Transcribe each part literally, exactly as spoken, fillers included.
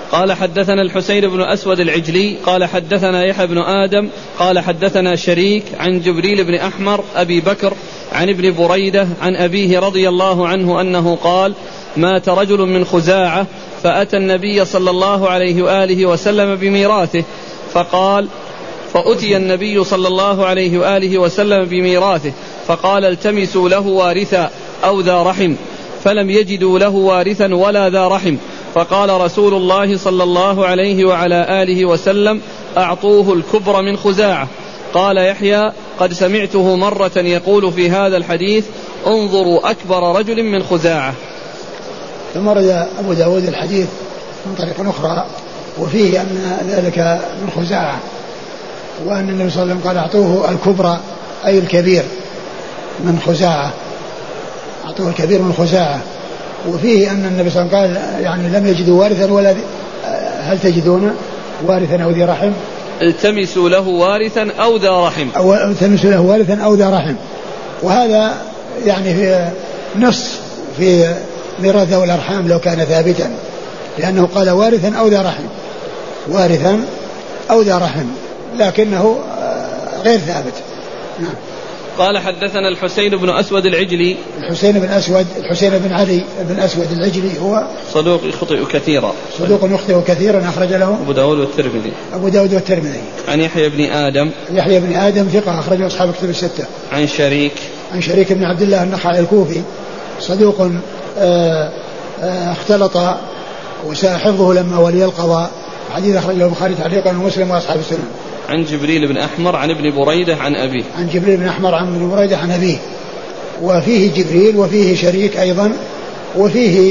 قال حدثنا الحسين بن أسود العجلي قال حدثنا يحيى بن آدم قال حدثنا شريك عن جبريل بن أحمر أبي بكر عن ابن بريدة عن أبيه رضي الله عنه أنه قال مات رجل من خزاعة فأتى النبي صلى الله عليه وآله وسلم بميراثه فقال فأتي النبي صلى الله عليه وآله وسلم بميراثه فقال التمسوا له وارثا أو ذا رحم فلم يجدوا له وارثا ولا ذا رحم فقال رسول الله صلى الله عليه وعلى آله وسلم أعطوه الكبر من خزاعة. قال يحيى قد سمعته مرة يقول في هذا الحديث انظروا أكبر رجل من خزاعة. ثم رد أبو داود الحديث من طريق أخرى وفيه أن ذلك من خزاعة وأن النبي صلى الله عليه وسلم قال أعطوه الكبرى أي الكبير من خزاعة أعطوه الكبير من خزاعة. وفيه أن النبي صلى الله عليه وسلم قال يعني لم يجدوا وارثا ولا هل تجدون وارثا أو ذي رحم التمسوا له وارثا أو ذا رحم أو التمسوا له وارثا أو ذا رحم. وهذا يعني في نص في ميراث ذوي الأرحام لو كان ثابتا لأنه قال وارثا أو ذا رحم وارثا أو ذا رحم لكنه غير ثابت. نعم. قال حدثنا الحسين بن أسود العجلي الحسين بن أسود الحسين بن علي بن أسود العجلي هو صدوق يخطئ كثيرا صدوق يخطئ كثيرا أخرج له أبو داود والترمذي أبو داود والترمذي. عن يحيى بن آدم يحيى بن آدم ثقة أخرجه أصحاب كتب الستة. عن شريك عن شريك بن عبد الله النخعي الكوفي صدوق آآ آآ اختلط وساء حفظه لما ولي القضاء حديث أخرجه البخاري تعليقا ومسلم وأصحاب السنن. عن جبريل بن أحمر عن ابن بريدة عن أبيه عن جبريل بن أحمر عن ابن بريدة عن أبيه. وفيه جبريل وفيه شريك أيضا وفيه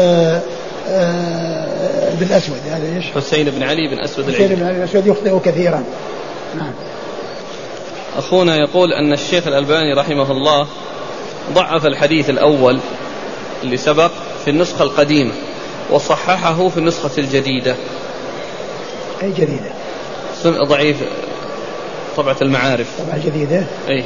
بن أسود هذا إيش حسين بن علي بن أسود حسين بن علي بن أسود يخطئ كثيرا. نعم. أخونا يقول أن الشيخ الألباني رحمه الله ضعف الحديث الأول اللي سبق في النسخة القديمة وصححه في النسخة الجديدة. أي جديدة؟ ضعيف طبعة المعارف طبعة جديدة. أي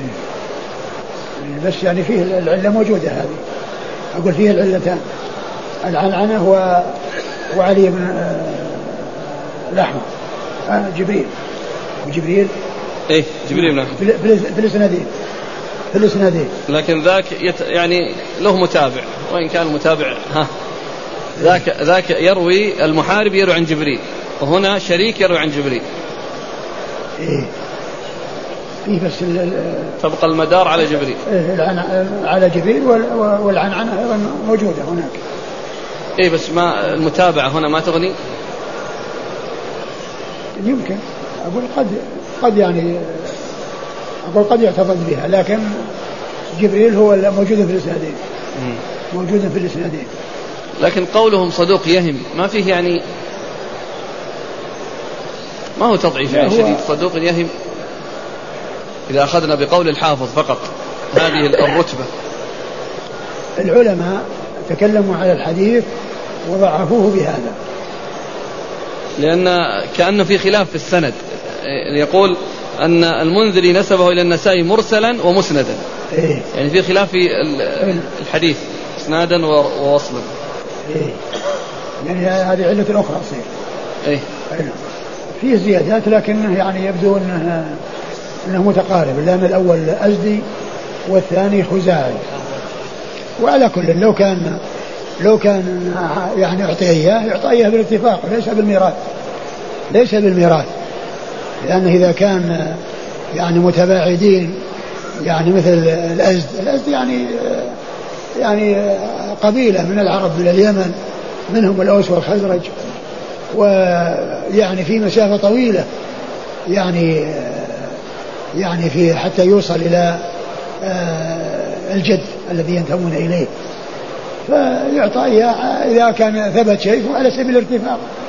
بس يعني فيه العلة موجودة هذه أقول فيه العلتان العنعنة و... وعلي بن الأحمر آه جبريل وجبريل إيه جبريل بن أحمر في الإسنادين في الإسنادين لكن ذاك يت... يعني له متابع وإن كان المتابع ها ذاك ذاك يروي المحارب يروي عن جبريل وهنا شريك يروي عن جبريل. إيه فيه بس تبقى المدار على جبريل إيه على جبريل والعنعنة أيضا موجودة هناك. إيه بس ما المتابعة هنا ما تغني يمكن أقول قد قد يعني أقول قد يعتقد بها لكن جبريل هو موجود في الإسنادين موجود في الإسنادين. لكن قولهم صدوق يهم ما فيه يعني ما هو تضعيف يعني شديد صدوق يهم إذا أخذنا بقول الحافظ فقط هذه الرتبة. العلماء تكلموا على الحديث وضعفوه بهذا لأن كأنه في خلاف في السند يقول أن المنذري نسبه إلى النسائي مرسلا ومسندا إيه؟ يعني في خلاف في الحديث اسنادا ووصلا. إيه؟ يعني هذه علة أخرى أصير. إيه؟ فيه زيادات لكنه يعني يبدو أنه, أنه متقارب لأن الأول أزدي والثاني خزاعي. وعلى كل لو كان لو كان يعني يعطيه إياه يعطيه إياه بالاتفاق ليس بالميراث ليس بالميراث لأنه إذا كان يعني متباعدين يعني مثل الأزد الأزد يعني يعني قبيلة من العرب من اليمن منهم الأوس والخزرج ويعني في مسافة طويلة يعني يعني في حتى يوصل إلى الجد الذي ينتمون إليه فيعطى إذا كان ثبت شيء على سبيل الارتفاق